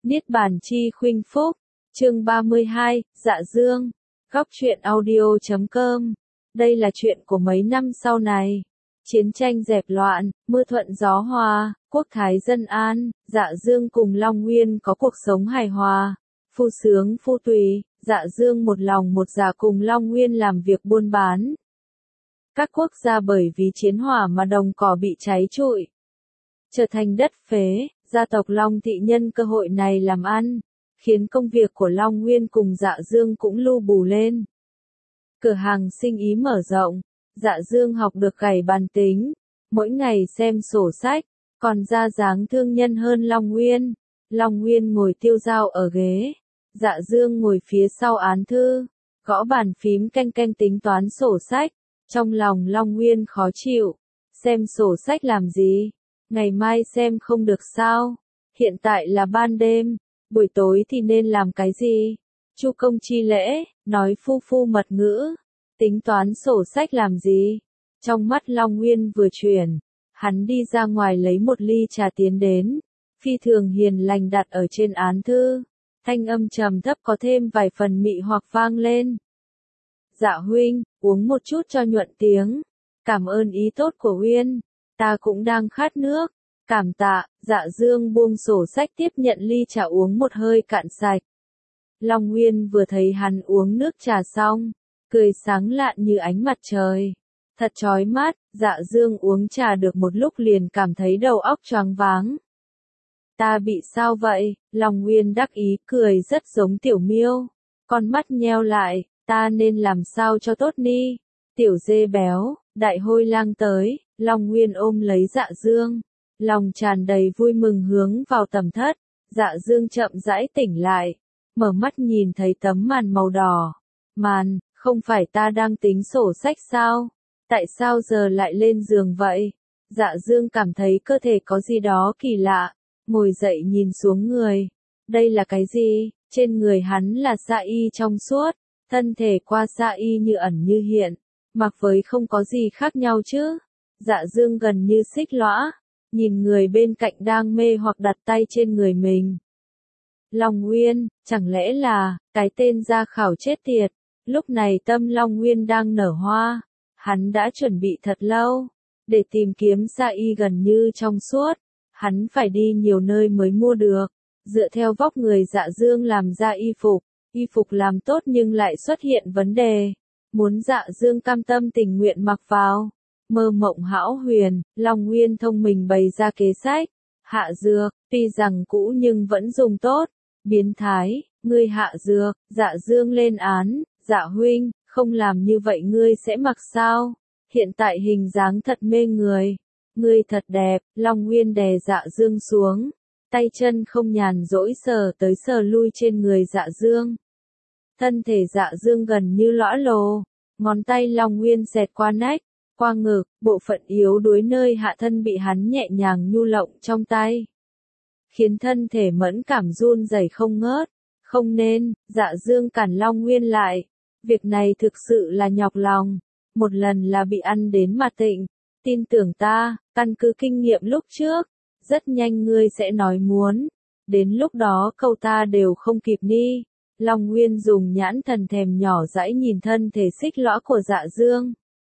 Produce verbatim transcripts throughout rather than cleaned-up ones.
Niết bàn chi khuynh phúc, chương ba mươi hai, Dạ Dương, góc truyện audio chấm com. Đây là chuyện của mấy năm sau này. Chiến tranh dẹp loạn, mưa thuận gió hòa, quốc thái dân an, Dạ Dương cùng Long Nguyên có cuộc sống hài hòa. Phu sướng phu tùy, Dạ Dương một lòng một dạ cùng Long Nguyên làm việc buôn bán. Các quốc gia bởi vì chiến hỏa mà đồng cỏ bị cháy trụi, trở thành đất phế, gia tộc Long Thị nhân cơ hội này làm ăn, khiến công việc của Long Nguyên cùng Dạ Dương cũng lu bù lên. Cửa hàng sinh ý mở rộng, Dạ Dương học được gảy bàn tính, mỗi ngày xem sổ sách, còn ra dáng thương nhân hơn Long Nguyên. Long Nguyên ngồi tiêu dao ở ghế, Dạ Dương ngồi phía sau án thư, gõ bàn phím canh canh tính toán sổ sách. Trong lòng Long Nguyên khó chịu, xem sổ sách làm gì, ngày mai xem không được sao, hiện tại là ban đêm, buổi tối thì nên làm cái gì? Chu công chi lễ, nói phu phu mật ngữ, tính toán sổ sách làm gì? Trong mắt Long Nguyên vừa chuyển, hắn đi ra ngoài lấy một ly trà tiến đến, phi thường hiền lành đặt ở trên án thư, thanh âm trầm thấp có thêm vài phần mị hoặc vang lên. Dạ huynh, uống một chút cho nhuận tiếng. Cảm ơn ý tốt của Uyên, ta cũng đang khát nước. Cảm tạ. Dạ Dương buông sổ sách tiếp nhận ly trà uống một hơi cạn sạch. Long Nguyên vừa thấy hắn uống nước trà xong, cười sáng lạn như ánh mặt trời. Thật chói mắt. Dạ Dương uống trà được một lúc liền cảm thấy đầu óc choáng váng. Ta bị sao vậy? Long Nguyên đắc ý cười rất giống Tiểu Miêu, con mắt nheo lại. Ta nên làm sao cho tốt ni? Tiểu dê béo, đại hôi lang tới, Long Nguyên ôm lấy Dạ Dương, lòng tràn đầy vui mừng hướng vào tầm thất. Dạ Dương chậm rãi tỉnh lại, mở mắt nhìn thấy tấm màn màu đỏ. Màn, không phải ta đang tính sổ sách sao? Tại sao giờ lại lên giường vậy? Dạ Dương cảm thấy cơ thể có gì đó kỳ lạ, ngồi dậy nhìn xuống người. Đây là cái gì? Trên người hắn là sa y trong suốt. Thân thể qua sa y như ẩn như hiện, mặc với không có gì khác nhau chứ. Dạ Dương gần như xích lõa, nhìn người bên cạnh đang mê hoặc đặt tay trên người mình. Long Nguyên, chẳng lẽ là, cái tên gia khảo chết tiệt. Lúc này tâm Long Nguyên đang nở hoa, hắn đã chuẩn bị thật lâu, để tìm kiếm sa y gần như trong suốt. Hắn phải đi nhiều nơi mới mua được, dựa theo vóc người Dạ Dương làm ra y phục. Y phục làm tốt nhưng lại xuất hiện vấn đề, muốn Dạ Dương cam tâm tình nguyện mặc vào. Mơ mộng hão huyền, Long Nguyên thông minh bày ra kế sách, hạ dược, tuy rằng cũ nhưng vẫn dùng tốt. Biến thái, ngươi hạ dược. Dạ Dương lên án, Dạ huynh, không làm như vậy ngươi sẽ mặc sao? Hiện tại hình dáng thật mê người, ngươi thật đẹp. Long Nguyên đè Dạ Dương xuống, tay chân không nhàn rỗi sờ tới sờ lui trên người Dạ Dương. Thân thể Dạ Dương gần như lõa lồ, ngón tay Long Nguyên xẹt qua nách, qua ngực, bộ phận yếu đuối nơi hạ thân bị hắn nhẹ nhàng nhu lộng trong tay, khiến thân thể mẫn cảm run rẩy không ngớt. Không nên. Dạ Dương cản Long Nguyên lại, việc này thực sự là nhọc lòng, một lần là bị ăn đến mà tịnh, tin tưởng ta, căn cứ kinh nghiệm lúc trước, rất nhanh ngươi sẽ nói muốn, đến lúc đó câu ta đều không kịp ni. Long Nguyên dùng nhãn thần thèm nhỏ dãi nhìn thân thể xích lõa của Dạ Dương.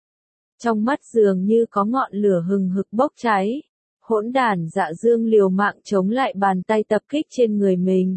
Trong mắt dường như có ngọn lửa hừng hực bốc cháy. Hỗn đản. Dạ Dương liều mạng chống lại bàn tay tập kích trên người mình.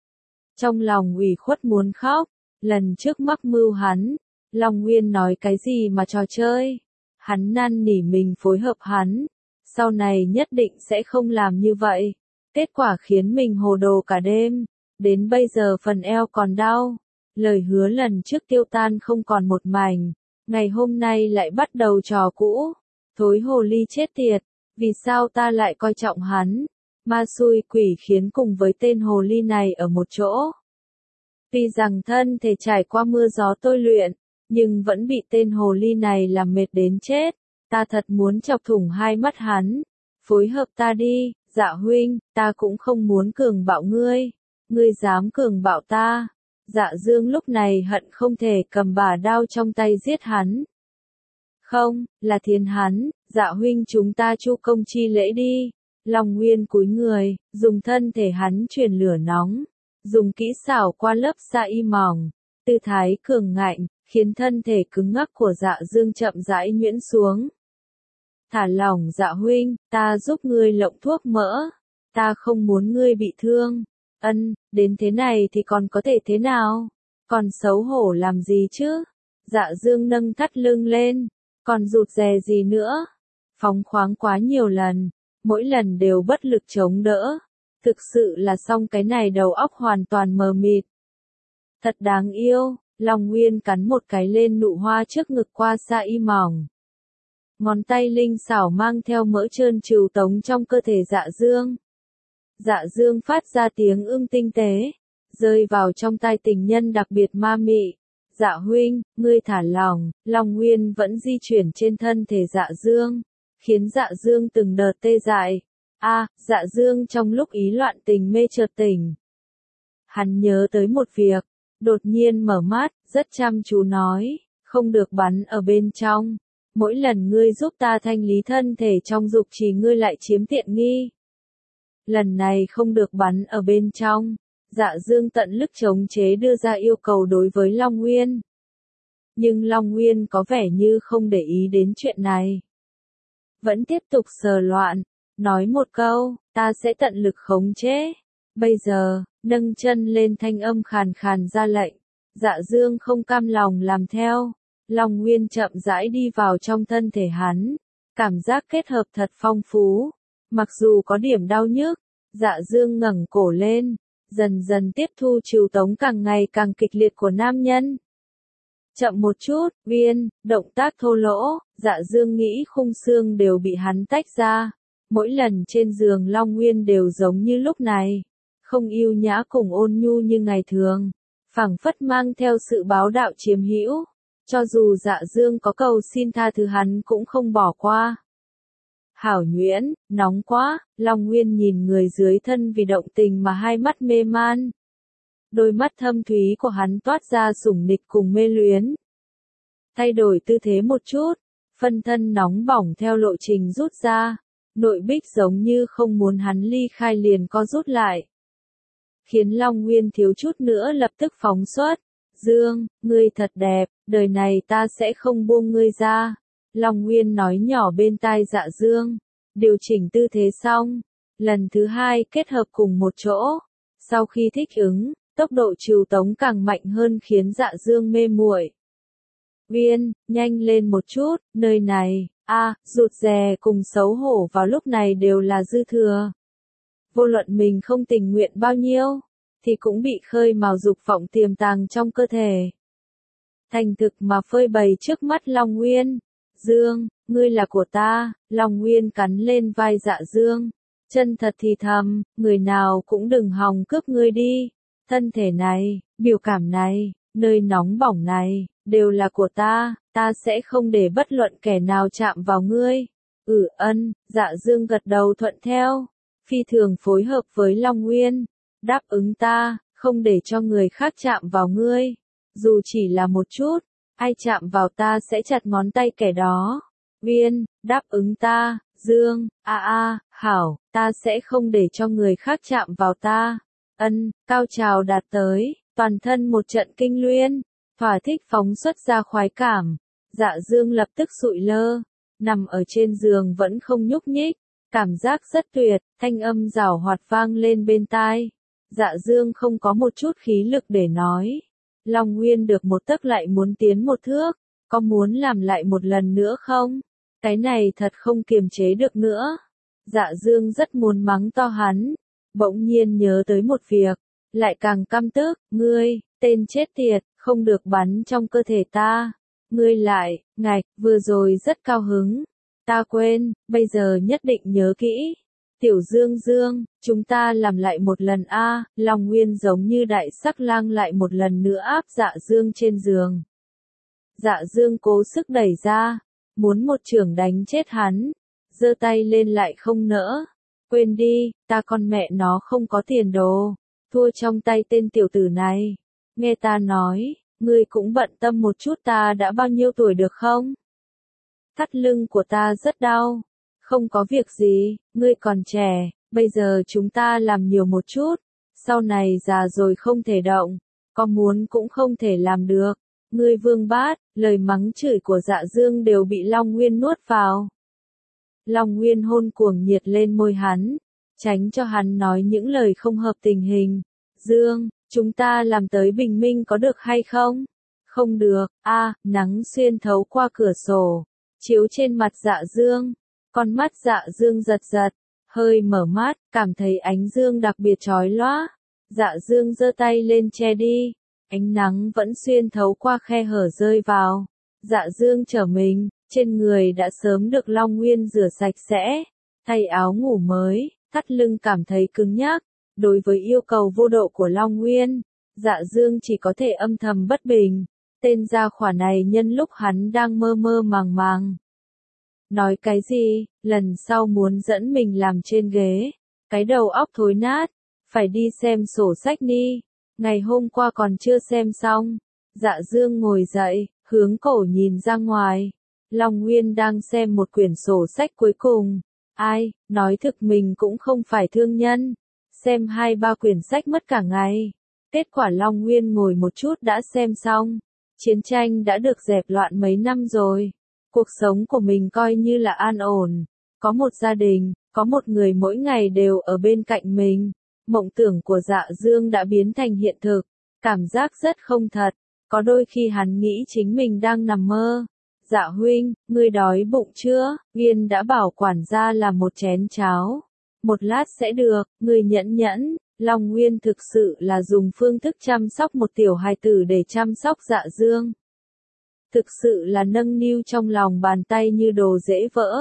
Trong lòng ủy khuất muốn khóc, lần trước mắc mưu hắn, Long Nguyên nói cái gì mà trò chơi. Hắn năn nỉ mình phối hợp hắn, sau này nhất định sẽ không làm như vậy. Kết quả khiến mình hồ đồ cả đêm. Đến bây giờ phần eo còn đau, lời hứa lần trước tiêu tan không còn một mảnh, ngày hôm nay lại bắt đầu trò cũ. Thối hồ ly chết tiệt, vì sao ta lại coi trọng hắn? Ma xui quỷ khiến cùng với tên hồ ly này ở một chỗ. Tuy rằng thân thể trải qua mưa gió tôi luyện, nhưng vẫn bị tên hồ ly này làm mệt đến chết. Ta thật muốn chọc thủng hai mắt hắn. Phối hợp ta đi. Dạ huynh, ta cũng không muốn cường bạo ngươi. Ngươi dám cường bạo ta? Dạ Dương lúc này hận không thể cầm bà đao trong tay giết hắn. Không, là thiên hắn. Dạ huynh chúng ta chu công chi lễ đi. Long Nguyên cúi người, dùng thân thể hắn truyền lửa nóng, dùng kỹ xảo qua lớp da y mỏng, tư thái cường ngạnh, khiến thân thể cứng ngắc của Dạ Dương chậm rãi nhuyễn xuống. Thả lỏng Dạ huynh, ta giúp ngươi lộng thuốc mỡ, ta không muốn ngươi bị thương. Ân, đến thế này thì còn có thể thế nào? Còn xấu hổ làm gì chứ? Dạ Dương nâng thắt lưng lên, còn rụt rè gì nữa? Phóng khoáng quá nhiều lần, mỗi lần đều bất lực chống đỡ. Thực sự là xong cái này đầu óc hoàn toàn mờ mịt. Thật đáng yêu, Long Nguyên cắn một cái lên nụ hoa trước ngực qua sa y mỏng. Ngón tay linh xảo mang theo mỡ trơn trừu tống trong cơ thể Dạ Dương. Dạ Dương phát ra tiếng ưng tinh tế, rơi vào trong tai tình nhân đặc biệt ma mị. Dạ huynh, ngươi thả lỏng, Long Nguyên vẫn di chuyển trên thân thể Dạ Dương, khiến Dạ Dương từng đợt tê dại. A, Dạ Dương trong lúc ý loạn tình mê chợt tỉnh. Hắn nhớ tới một việc, đột nhiên mở mắt, rất chăm chú nói, không được bắn ở bên trong. Mỗi lần ngươi giúp ta thanh lý thân thể trong dục trì ngươi lại chiếm tiện nghi. Lần này không được bắn ở bên trong. Dạ Dương tận lực chống chế đưa ra yêu cầu đối với Long Nguyên. Nhưng Long Nguyên có vẻ như không để ý đến chuyện này. Vẫn tiếp tục sờ loạn, nói một câu, ta sẽ tận lực khống chế. Bây giờ, nâng chân lên thanh âm khàn khàn ra lệnh. Dạ Dương không cam lòng làm theo. Long Nguyên chậm rãi đi vào trong thân thể hắn. Cảm giác kết hợp thật phong phú. Mặc dù có điểm đau nhức, Dạ Dương ngẩng cổ lên, dần dần tiếp thu trừu tống càng ngày càng kịch liệt của nam nhân. Chậm một chút, Viên, động tác thô lỗ, Dạ Dương nghĩ khung xương đều bị hắn tách ra. Mỗi lần trên giường Long Nguyên đều giống như lúc này, không yêu nhã cùng ôn nhu như ngày thường, phảng phất mang theo sự báo đạo chiếm hữu. Cho dù Dạ Dương có cầu xin tha thứ hắn cũng không bỏ qua. Hảo nhuyễn, nóng quá, Long Nguyên nhìn người dưới thân vì động tình mà hai mắt mê man. Đôi mắt thâm thúy của hắn toát ra sủng nịch cùng mê luyến. Thay đổi tư thế một chút, phân thân nóng bỏng theo lộ trình rút ra, nội bích giống như không muốn hắn ly khai liền co rút lại. Khiến Long Nguyên thiếu chút nữa lập tức phóng xuất. Dương, ngươi thật đẹp, đời này ta sẽ không buông ngươi ra. Long Nguyên nói nhỏ bên tai Dạ Dương, điều chỉnh tư thế xong, lần thứ hai kết hợp cùng một chỗ. Sau khi thích ứng, tốc độ trừu tống càng mạnh hơn khiến Dạ Dương mê muội. Viên, nhanh lên một chút, nơi này, a, à, rụt rè cùng xấu hổ vào lúc này đều là dư thừa. Vô luận mình không tình nguyện bao nhiêu, thì cũng bị khơi mào dục vọng tiềm tàng trong cơ thể. Thành thực mà phơi bày trước mắt Long Nguyên. Dương, ngươi là của ta, Long Nguyên cắn lên vai Dạ Dương. Chân thật thì thầm, người nào cũng đừng hòng cướp ngươi đi. Thân thể này, biểu cảm này, nơi nóng bỏng này, đều là của ta, ta sẽ không để bất luận kẻ nào chạm vào ngươi. Ừ ân, Dạ Dương gật đầu thuận theo, phi thường phối hợp với Long Nguyên. Đáp ứng ta, không để cho người khác chạm vào ngươi. Dù chỉ là một chút, ai chạm vào ta sẽ chặt ngón tay kẻ đó. Viên, đáp ứng ta, Dương, a a, hảo, ta sẽ không để cho người khác chạm vào ta. Ân, cao trào đạt tới, toàn thân một trận kinh luyên, thỏa thích phóng xuất ra khoái cảm. Dạ Dương lập tức sụi lơ, nằm ở trên giường vẫn không nhúc nhích, cảm giác rất tuyệt, thanh âm giảo hoạt vang lên bên tai. Dạ Dương không có một chút khí lực để nói. Long Nguyên được một tấc lại muốn tiến một thước, có muốn làm lại một lần nữa không? Cái này thật không kiềm chế được nữa. Dạ Dương rất muốn mắng to hắn, bỗng nhiên nhớ tới một việc, lại càng căm tức, ngươi, tên chết tiệt, không được bắn trong cơ thể ta. Ngươi lại, ngạch, vừa rồi rất cao hứng. Ta quên, bây giờ nhất định nhớ kỹ. Tiểu Dương Dương, chúng ta làm lại một lần a. À, Long Nguyên giống như đại sắc lang lại một lần nữa áp Dạ Dương trên giường. Dạ Dương cố sức đẩy ra, muốn một chưởng đánh chết hắn, giơ tay lên lại không nỡ. Quên đi, ta con mẹ nó không có tiền đồ, thua trong tay tên tiểu tử này. Nghe ta nói, ngươi cũng bận tâm một chút ta đã bao nhiêu tuổi được không? Thắt lưng của ta rất đau. Không có việc gì, ngươi còn trẻ, bây giờ chúng ta làm nhiều một chút, sau này già rồi không thể động, có muốn cũng không thể làm được. Ngươi Vương Bát, lời mắng chửi của Dạ Dương đều bị Long Nguyên nuốt vào. Long Nguyên hôn cuồng nhiệt lên môi hắn, tránh cho hắn nói những lời không hợp tình hình. Dương, chúng ta làm tới bình minh có được hay không? Không được, a, à, nắng xuyên thấu qua cửa sổ, chiếu trên mặt Dạ Dương. Con mắt Dạ Dương giật giật, hơi mở mắt, cảm thấy ánh dương đặc biệt chói lóa. Dạ Dương giơ tay lên che đi, ánh nắng vẫn xuyên thấu qua khe hở rơi vào. Dạ Dương trở mình, trên người đã sớm được Long Nguyên rửa sạch sẽ, thay áo ngủ mới, thắt lưng cảm thấy cứng nhắc. Đối với yêu cầu vô độ của Long Nguyên, Dạ Dương chỉ có thể âm thầm bất bình. Tên gia khỏa này nhân lúc hắn đang mơ mơ màng màng. Nói cái gì, lần sau muốn dẫn mình làm trên ghế, cái đầu óc thối nát, phải đi xem sổ sách đi, ngày hôm qua còn chưa xem xong. Dạ Dương ngồi dậy, hướng cổ nhìn ra ngoài, Long Nguyên đang xem một quyển sổ sách cuối cùng. Ai, nói thực mình cũng không phải thương nhân, xem hai ba quyển sách mất cả ngày. Kết quả Long Nguyên ngồi một chút đã xem xong, chiến tranh đã được dẹp loạn mấy năm rồi. Cuộc sống của mình coi như là an ổn, có một gia đình, có một người mỗi ngày đều ở bên cạnh mình. Mộng tưởng của Dạ Dương đã biến thành hiện thực, cảm giác rất không thật, có đôi khi hắn nghĩ chính mình đang nằm mơ. Dạ huynh, ngươi đói bụng chưa? Viên đã bảo quản gia làm một chén cháo. Một lát sẽ được, ngươi nhẫn nhẫn. Long Nguyên thực sự là dùng phương thức chăm sóc một tiểu hài tử để chăm sóc Dạ Dương. Thực sự là nâng niu trong lòng bàn tay như đồ dễ vỡ.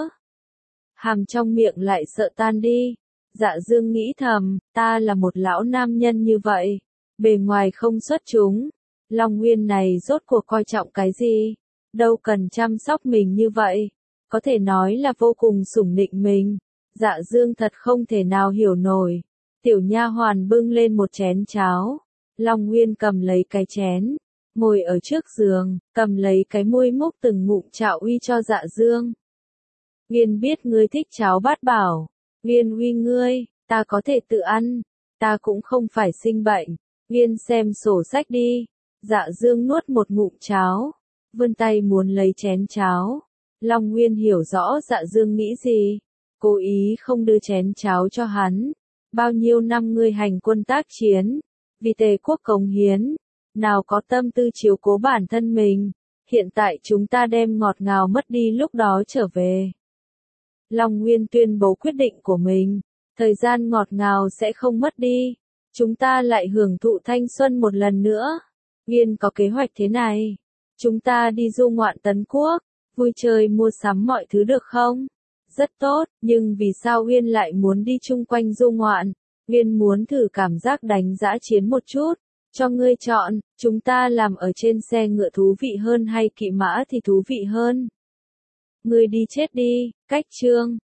Hàm trong miệng lại sợ tan đi. Dạ Dương nghĩ thầm, ta là một lão nam nhân như vậy, bề ngoài không xuất chúng. Long Nguyên này rốt cuộc coi trọng cái gì? Đâu cần chăm sóc mình như vậy. Có thể nói là vô cùng sủng nịnh mình. Dạ Dương thật không thể nào hiểu nổi. Tiểu nha hoàn bưng lên một chén cháo. Long Nguyên cầm lấy cái chén, ngồi ở trước giường, cầm lấy cái muôi múc từng ngụm chạo uy cho Dạ Dương. Nguyên biết ngươi thích cháo bát bảo. Nguyên uy ngươi, ta có thể tự ăn, ta cũng không phải sinh bệnh. Nguyên xem sổ sách đi. Dạ Dương nuốt một ngụm cháo, vươn tay muốn lấy chén cháo. Long Nguyên hiểu rõ Dạ Dương nghĩ gì, cố ý không đưa chén cháo cho hắn. Bao nhiêu năm ngươi hành quân tác chiến, vì Tề quốc cống hiến, nào có tâm tư chiếu cố bản thân mình, hiện tại chúng ta đem ngọt ngào mất đi lúc đó trở về. Long Nguyên tuyên bố quyết định của mình, thời gian ngọt ngào sẽ không mất đi, chúng ta lại hưởng thụ thanh xuân một lần nữa. Nguyên có kế hoạch thế này, chúng ta đi du ngoạn Tấn Quốc, vui chơi mua sắm mọi thứ được không? Rất tốt, nhưng vì sao Nguyên lại muốn đi chung quanh du ngoạn? Nguyên muốn thử cảm giác đánh dã chiến một chút. Cho ngươi chọn, chúng ta làm ở trên xe ngựa thú vị hơn hay kỵ mã thì thú vị hơn? Ngươi đi chết đi, cách chương.